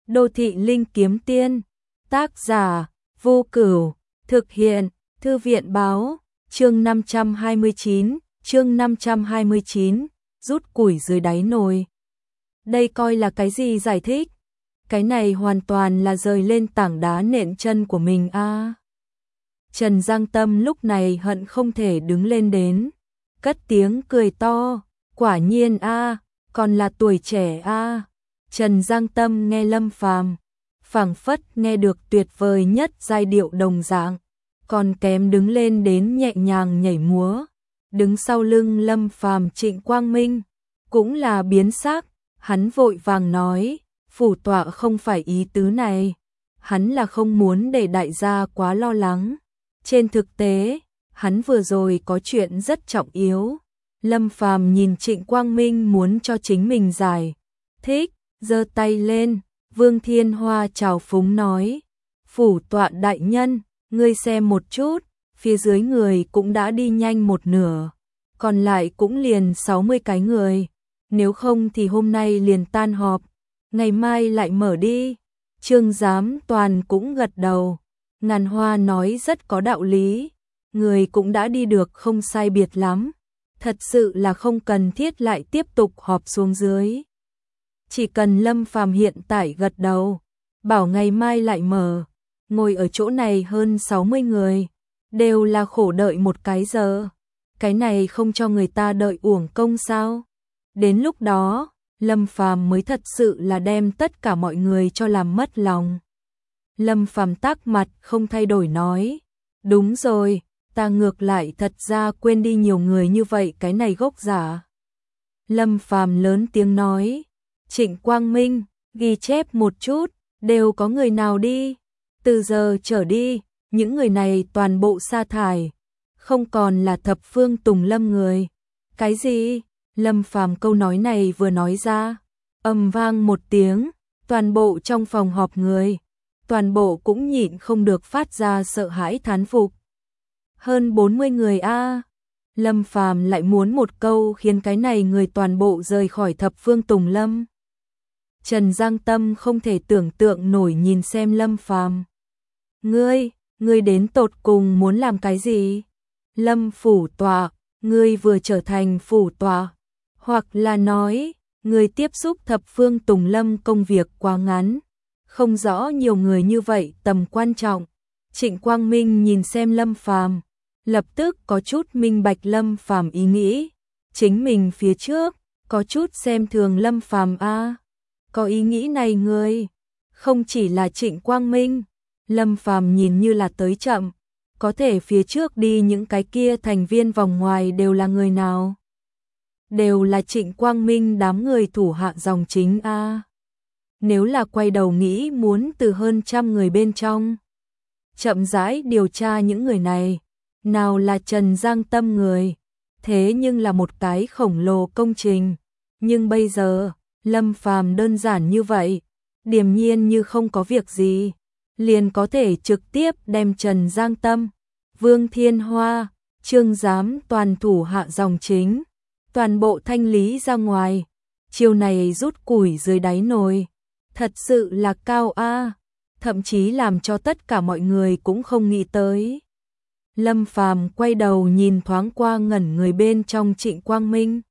Đô thị linh kiếm tiên, tác giả, Vô Cửu, thực hiện, Thư viện báo, chương 529, rút củi dưới đáy nồi. Đây coi là cái gì giải thích? Cái này hoàn toàn là rời lên tảng đá nện chân của mình a. Trần Giang Tâm lúc này hận không thể đứng lên đến, cất tiếng cười to, quả nhiên a, còn là tuổi trẻ a. Trần Giang Tâm nghe Lâm Phàm phảng phất nghe được tuyệt vời nhất giai điệu đồng dạng, còn kém đứng lên đến nhẹ nhàng nhảy múa. Đứng sau lưng Lâm Phàm Trịnh Quang Minh cũng là biến sắc, hắn vội vàng nói, phủ tọa không phải ý tứ này, hắn là không muốn để đại gia quá lo lắng. Trên thực tế, hắn vừa rồi có chuyện rất trọng yếu. Lâm Phàm nhìn Trịnh Quang Minh muốn cho chính mình giải thích, giơ tay lên, Vương Thiên Hoa trào phúng nói, phủ tọa đại nhân, ngươi xem một chút, phía dưới người cũng đã đi nhanh một nửa, còn lại cũng liền 60 cái người, nếu không thì hôm nay liền tan họp, ngày mai lại mở đi. Trương Giám Toàn cũng gật đầu, Ngàn Hoa nói rất có đạo lý, người cũng đã đi được không sai biệt lắm, thật sự là không cần thiết lại tiếp tục họp xuống dưới. Chỉ cần Lâm Phàm hiện tại gật đầu, bảo ngày mai lại mở, ngồi ở chỗ này hơn 60 người, đều là khổ đợi một cái giờ, cái này không cho người ta đợi uổng công sao? Đến lúc đó, Lâm Phàm mới thật sự là đem tất cả mọi người cho làm mất lòng. Lâm Phàm tắc mặt không thay đổi nói, đúng rồi, ta ngược lại thật ra quên đi nhiều người như vậy cái này gốc giả. Lâm Phàm lớn tiếng nói, Trịnh Quang Minh, ghi chép một chút, đều có người nào đi, từ giờ trở đi, những người này toàn bộ sa thải, không còn là thập phương Tùng Lâm người. Cái gì? Lâm Phàm câu nói này vừa nói ra, ầm vang một tiếng, toàn bộ trong phòng họp người, toàn bộ cũng nhịn không được phát ra sợ hãi thán phục. Hơn 40 người a. Lâm Phàm lại muốn một câu khiến cái này người toàn bộ rời khỏi thập phương Tùng Lâm. Trần Giang Tâm không thể tưởng tượng nổi nhìn xem Lâm Phàm. Ngươi đến tột cùng muốn làm cái gì? Lâm phủ tọa, ngươi vừa trở thành phủ tọa, hoặc là nói, ngươi tiếp xúc thập phương Tùng Lâm công việc quá ngắn, không rõ nhiều người như vậy tầm quan trọng. Trịnh Quang Minh nhìn xem Lâm Phàm, lập tức có chút minh bạch Lâm Phàm ý nghĩ, chính mình phía trước có chút xem thường Lâm Phàm a. Có ý nghĩ này người, không chỉ là Trịnh Quang Minh, Lâm Phàm nhìn như là tới chậm, có thể phía trước đi những cái kia thành viên vòng ngoài đều là người nào? Đều là Trịnh Quang Minh đám người thủ hạ dòng chính a. Nếu là quay đầu nghĩ muốn từ hơn trăm người bên trong, chậm rãi điều tra những người này, nào là Trần Giang Tâm người, thế nhưng là một cái khổng lồ công trình, nhưng bây giờ Lâm Phàm đơn giản như vậy, điềm nhiên như không có việc gì, liền có thể trực tiếp đem Trần Giang Tâm, Vương Thiên Hoa, Trương Giám toàn thủ hạ dòng chính, toàn bộ thanh lý ra ngoài. Chiêu này rút củi dưới đáy nồi, thật sự là cao a, thậm chí làm cho tất cả mọi người cũng không nghĩ tới. Lâm Phàm quay đầu nhìn thoáng qua ngẩn người bên trong Trịnh Quang Minh,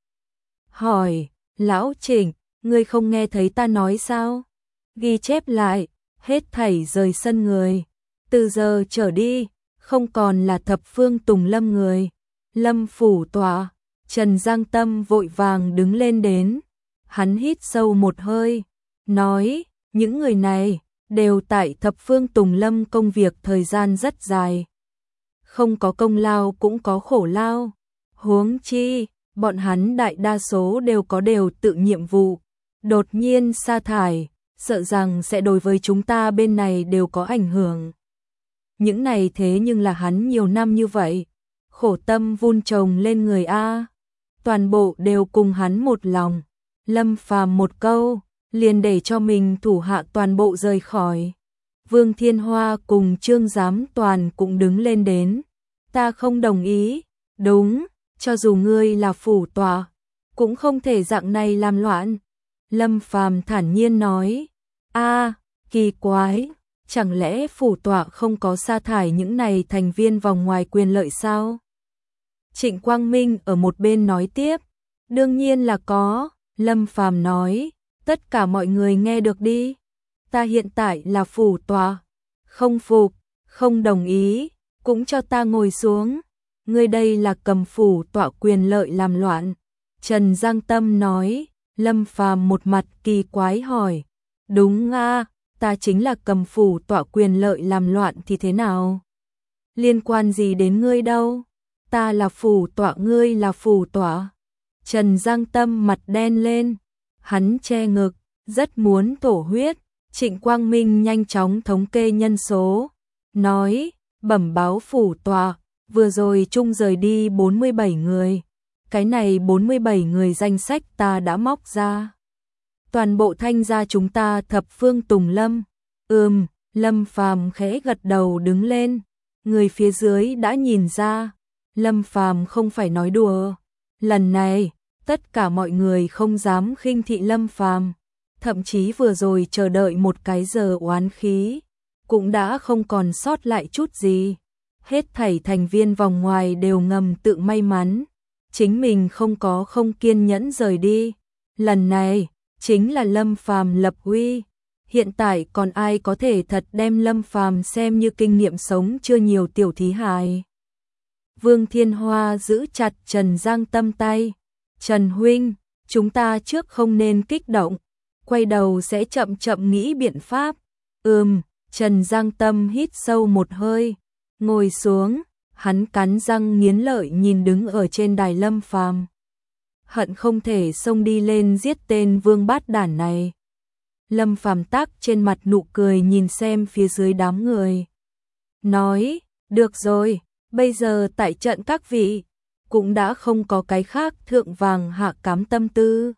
hỏi, lão Trịnh, ngươi không nghe thấy ta nói sao? Ghi chép lại, hết thảy rời sân người, từ giờ trở đi, không còn là thập phương Tùng Lâm người. Lâm phủ tọa, Trần Giang Tâm vội vàng đứng lên đến, hắn hít sâu một hơi, nói, những người này đều tại thập phương Tùng Lâm công việc thời gian rất dài, không có công lao cũng có khổ lao, huống chi bọn hắn đại đa số đều có đều tự nhiệm vụ, đột nhiên sa thải, sợ rằng sẽ đối với chúng ta bên này đều có ảnh hưởng. Những này thế nhưng là hắn nhiều năm như vậy, khổ tâm vun trồng lên người a, toàn bộ đều cùng hắn một lòng. Lâm Phàm một câu, liền để cho mình thủ hạ toàn bộ rời khỏi. Vương Thiên Hoa cùng Trương Giám Toàn cũng đứng lên đến, ta không đồng ý. Đúng, cho dù ngươi là phủ tọa, cũng không thể dạng này làm loạn. Lâm Phàm thản nhiên nói, a, Kỳ quái, chẳng lẽ phủ tọa không có sa thải những này thành viên vòng ngoài quyền lợi sao? Trịnh Quang Minh ở một bên nói tiếp, đương nhiên là có, Lâm Phàm nói, tất cả mọi người nghe được đi. Ta hiện tại là phủ tọa, không phục, không đồng ý, cũng cho ta ngồi xuống. Ngươi đây là cầm phủ tọa quyền lợi làm loạn. Trần Giang Tâm nói, Lâm Phàm một mặt kỳ quái hỏi, đúng a, ta chính là cầm phủ tọa quyền lợi làm loạn thì thế nào? Liên quan gì đến ngươi đâu? Ta là phủ tọa, ngươi là phủ tọa. Trần Giang Tâm mặt đen lên, hắn che ngực, rất muốn thổ huyết. Trịnh Quang Minh nhanh chóng thống kê nhân số, nói, bẩm báo phủ tọa, vừa rồi chung rời đi 47 người. Cái này 47 người danh sách ta đã móc ra. Toàn bộ Thanh gia chúng ta thập phương tùng lâm. Lâm Phàm khẽ gật đầu đứng lên. Người phía dưới đã nhìn ra, Lâm Phàm không phải nói đùa. Lần này, tất cả mọi người không dám khinh thị Lâm Phàm, thậm chí vừa rồi chờ đợi một cái giờ oán khí, cũng đã không còn sót lại chút gì. Hết thảy thành viên vòng ngoài đều ngầm tự may mắn, chính mình không kiên nhẫn rời đi. Lần này, chính là Lâm Phàm lập uy. Hiện tại còn ai có thể thật đem Lâm Phàm xem như kinh nghiệm sống chưa nhiều tiểu thí hài. Vương Thiên Hoa giữ chặt Trần Giang Tâm tay. Trần huynh, chúng ta trước không nên kích động, quay đầu sẽ chậm chậm nghĩ biện pháp. Trần Giang Tâm hít sâu một hơi, ngồi xuống, hắn cắn răng nghiến lợi nhìn đứng ở trên đài Lâm Phàm, hận không thể xông đi lên giết tên vương bát đản này. Lâm Phàm tắc trên mặt nụ cười nhìn xem phía dưới đám người, nói, được rồi, bây giờ tại trận các vị, cũng đã không có cái khác thượng vàng hạ cám tâm tư.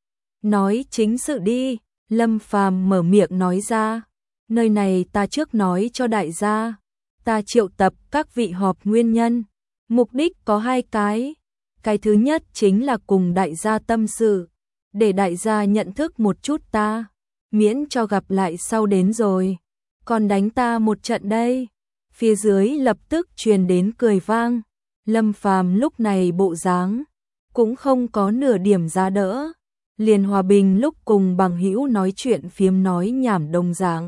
Nói chính sự đi, Lâm Phàm mở miệng nói ra, nơi này ta trước nói cho đại gia, ta triệu tập các vị họp nguyên nhân, mục đích có hai cái. Cái thứ nhất chính là cùng đại gia tâm sự, để đại gia nhận thức một chút ta, miễn cho gặp lại sau đến rồi còn đánh ta một trận đây. Phía dưới lập tức truyền đến cười vang. Lâm Phàm lúc này bộ dáng cũng không có nửa điểm giá đỡ, liền hòa bình lúc cùng bằng hữu nói chuyện phiếm nói nhảm đồng dạng.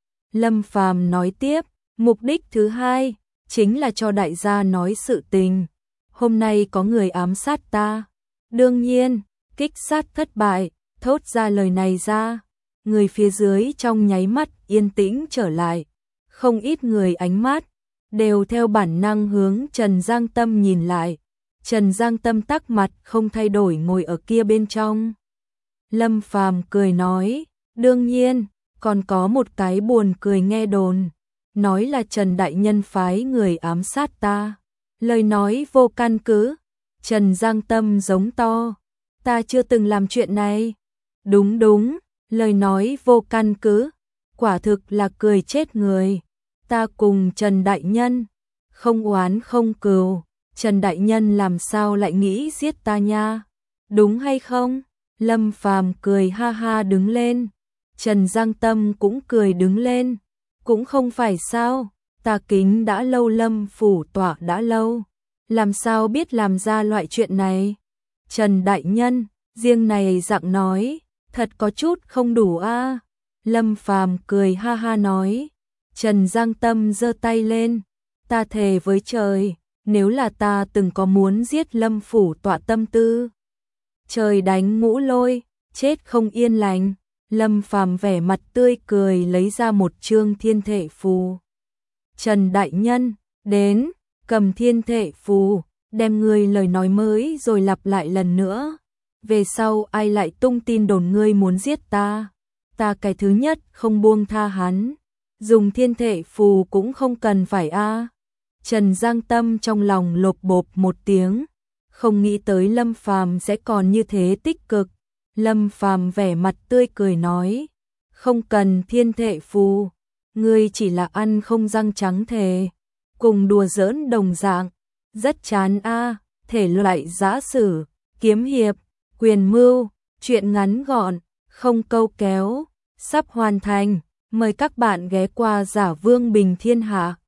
Lâm Phàm nói tiếp, mục đích thứ hai chính là cho đại gia nói sự tình. Hôm nay có người ám sát ta, đương nhiên kích sát thất bại, thốt ra lời này ra, người phía dưới trong nháy mắt yên tĩnh trở lại, không ít người ánh mắt đều theo bản năng hướng Trần Giang Tâm nhìn lại. Trần Giang Tâm tắc mặt không thay đổi ngồi ở kia bên trong. Lâm Phàm cười nói, đương nhiên, còn có một cái buồn cười nghe đồn, nói là Trần Đại Nhân phái người ám sát ta. Lời nói vô căn cứ. Trần Giang Tâm giống to, ta chưa từng làm chuyện này. Đúng, lời nói vô căn cứ, quả thực là cười chết người. Ta cùng Trần Đại Nhân không oán không cừu, Trần Đại Nhân làm sao lại nghĩ giết ta nha, đúng hay không? Lâm Phàm cười ha ha đứng lên, Trần Giang Tâm cũng cười đứng lên, cũng không phải sao, ta kính đã lâu Lâm phủ tọa đã lâu, làm sao biết làm ra loại chuyện này. Trần Đại Nhân, riêng này dạng nói, thật có chút không đủ a. Lâm Phàm cười ha ha nói. Trần Giang Tâm giơ tay lên, ta thề với trời, nếu là ta từng có muốn giết Lâm phủ tọa tâm tư, trời đánh ngũ lôi, chết không yên lành. Lâm Phàm vẻ mặt tươi cười lấy ra một chương thiên thể phù. Trần Đại Nhân, đến, cầm thiên thể phù, đem ngươi lời nói mới rồi lặp lại lần nữa. Về sau ai lại tung tin đồn ngươi muốn giết ta, ta cái thứ nhất không buông tha hắn. Dùng thiên thể phù cũng không cần phải a. Trần Giang Tâm trong lòng lộp bộp một tiếng, không nghĩ tới Lâm Phàm sẽ còn như thế tích cực. Lâm Phàm vẻ mặt tươi cười nói, không cần thiên thể phù, ngươi chỉ là ăn không răng trắng thề, cùng đùa giỡn đồng dạng, rất chán a. Thể loại giã sử, kiếm hiệp, quyền mưu, chuyện ngắn gọn, không câu kéo, sắp hoàn thành. Mời các bạn ghé qua Giả Vương Bình Thiên Hạ.